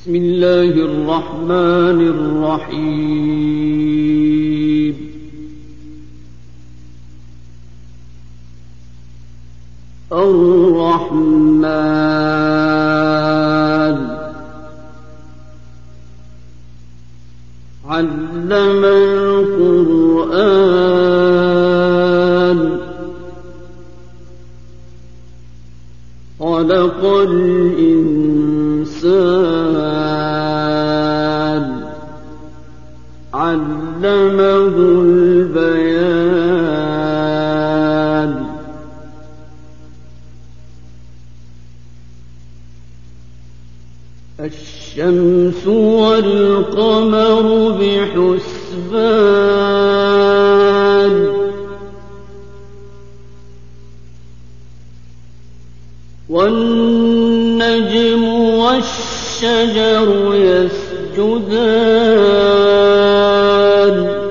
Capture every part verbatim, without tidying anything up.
بسم الله الرحمن الرحيم الرحمن علم القرآن خلق الإنسان علمه البيان الشمس والقمر بحسبان والنجم والشجر يسجدان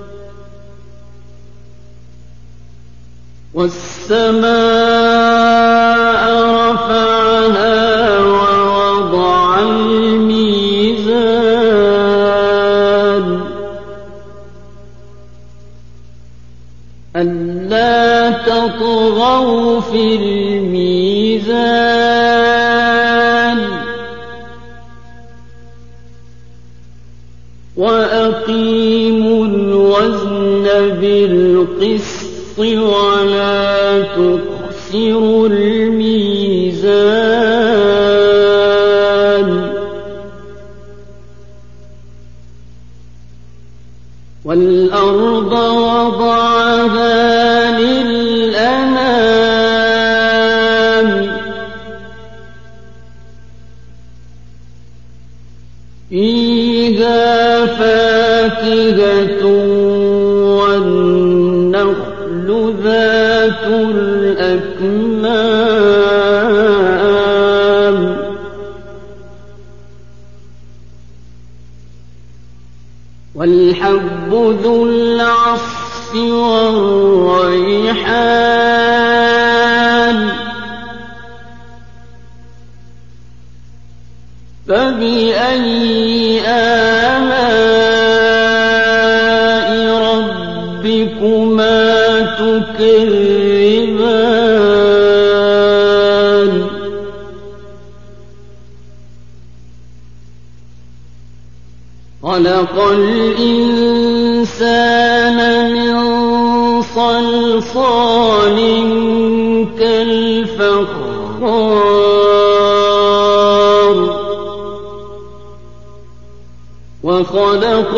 والسماء رفعها ووضع الميزان ألا تطغوا في الميزان وأقيموا الوزن بالقسط ولا تخسروا الميزان والأرض وضعها للأنام فيها فاكهة والنخل ذات الأكمام والحب ذو العصف والريحان فبأي آلاء ربكما تكذبان خلق الإنسان من صلصال كالفخار وخلق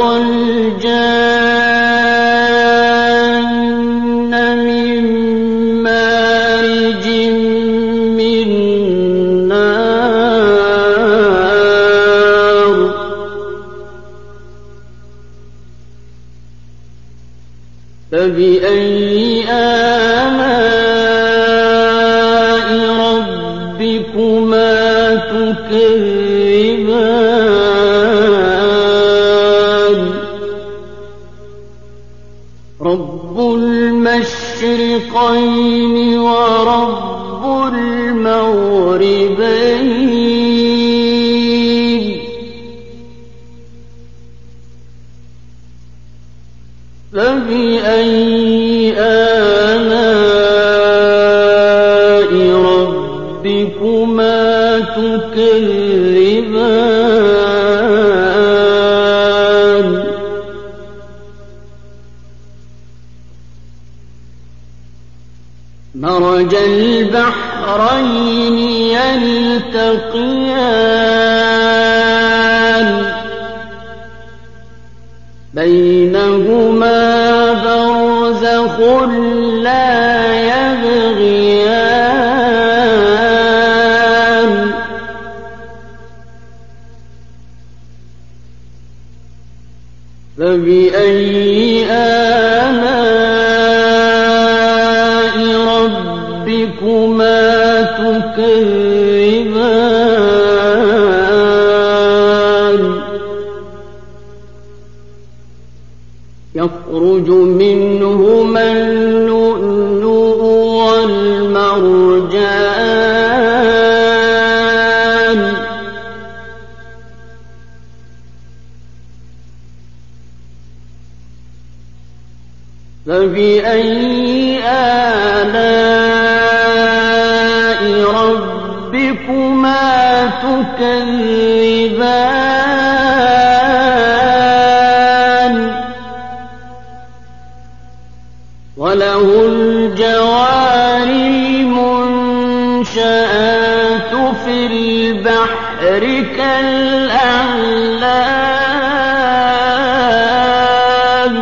الجان من مارج من نار فبأي آلاء ربكما تكذبان رب المشرقين ورب المغربين فبأي آلاء ربكما تكذبان مرج البحرين يلتقيان بينهما برزخ لا يبغيان فبأي آلاء ربكما تكذبان يخرج منهما اللؤلؤ والمرجان فبأي آلاء ربكما تكذبان وله الجوار المنشآت في البحر كالأعلام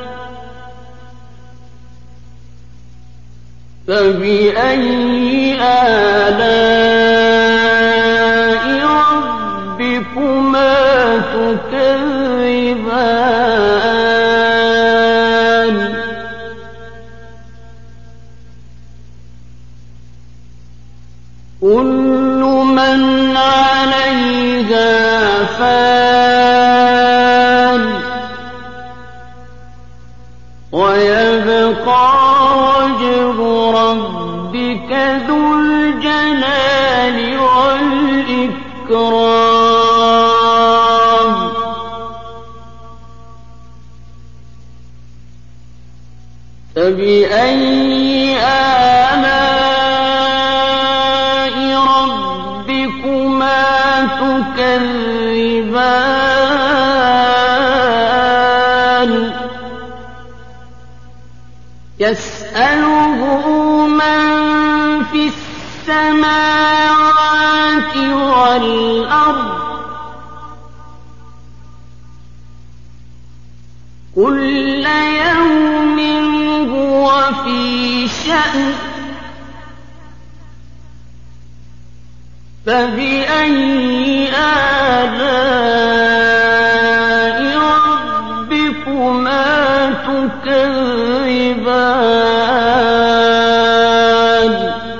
فبأي آلاء ربكما تكذبان كل من عليها فان ويبقى وجه ربك ذو الجلال والإكرام فبأي آلاء ربكما تكذبان يسأله من في السماوات والأرض كل يوم هو في شأن فبأي آلاء ربكما تكذبان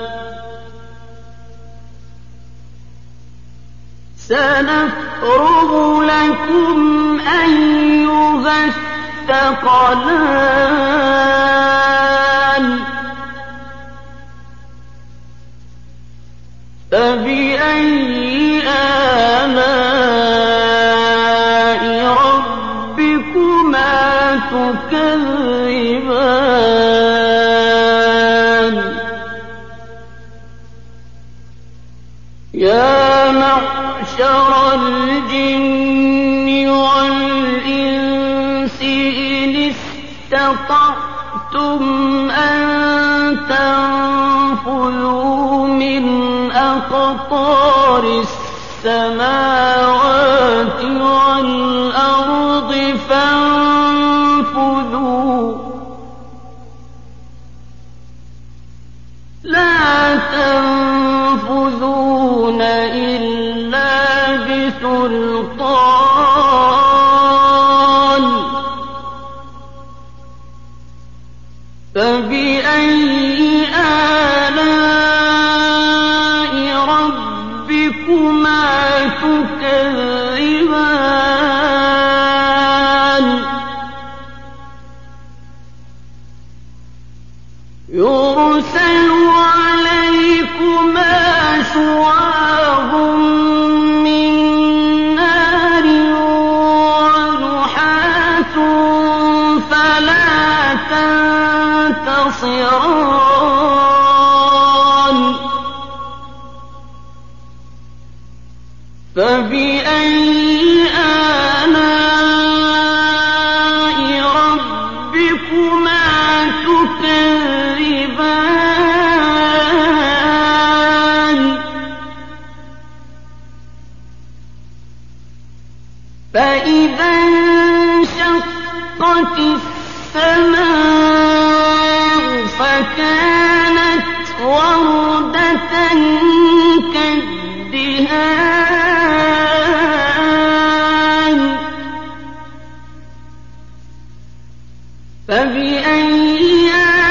سنفرغ لكم أيها الثقلان فبأي آلاء ربكما تكذبان يا معشر الجن والإنس إن استطعتم أن تنفذوا من أقطار السماوات والأرض فانفذوا لا تنفذون إلا بسلطان فبأي آلاء ربكما تكذبان يرسل عليكما شواظ من نار ونحاس فلا تنتصران فبأي آلاء ربكما تكذبان فإذا انشقت السماء فكانت وردة كالدهان فبأي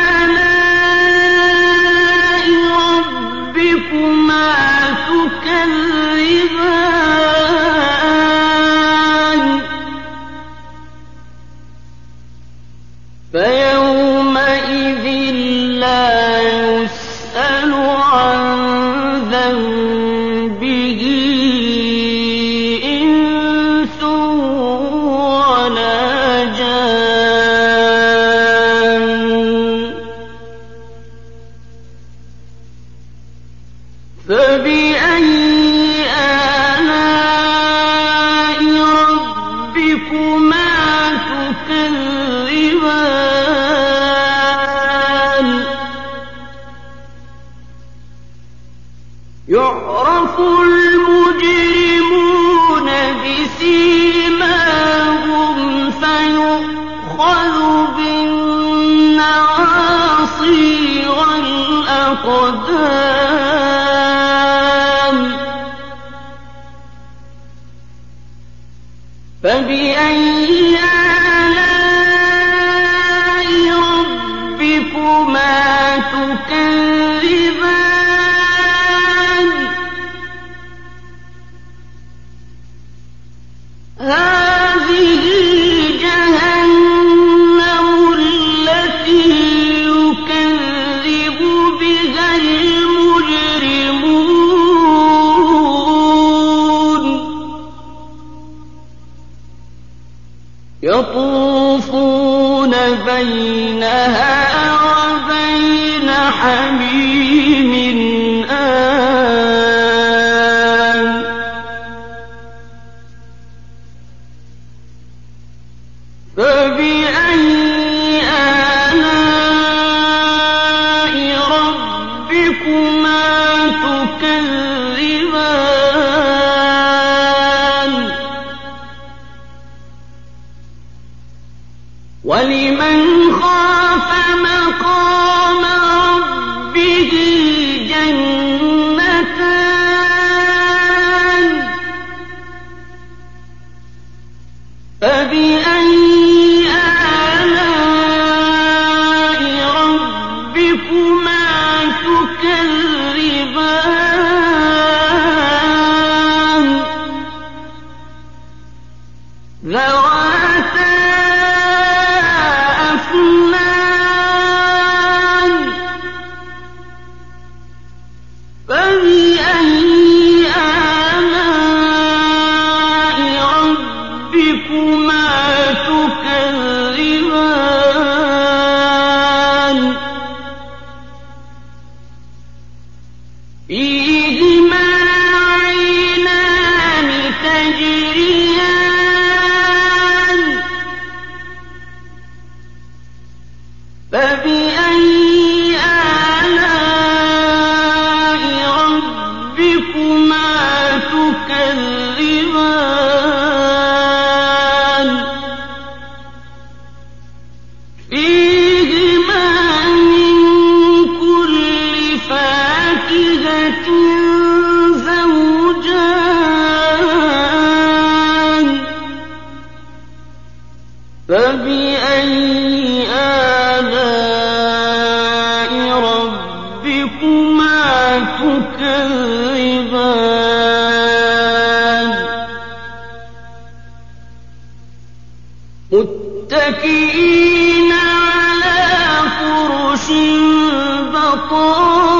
آلاء ربكما تكذبان فيومئذ لا يسأل عن فبأي آلاء ربكما تكذبان هذه جهنم التي يكذب بها المجرمون يطوفون بينها وبين حميم آن فبأي آلاء ربكما تكذبان ولمن خاف مقام ربه جنتان فبأي آلاء ربكما تكذبان ذواتا أفنان فبأي آلاء ربكما تكذبان فيهما عينان تجريان فبأي آلاء ربكما تكذبان فيهما من كل فاكهة زوجان فبأي آلاء ربكما تكذبان متكئين على فرش بطائنها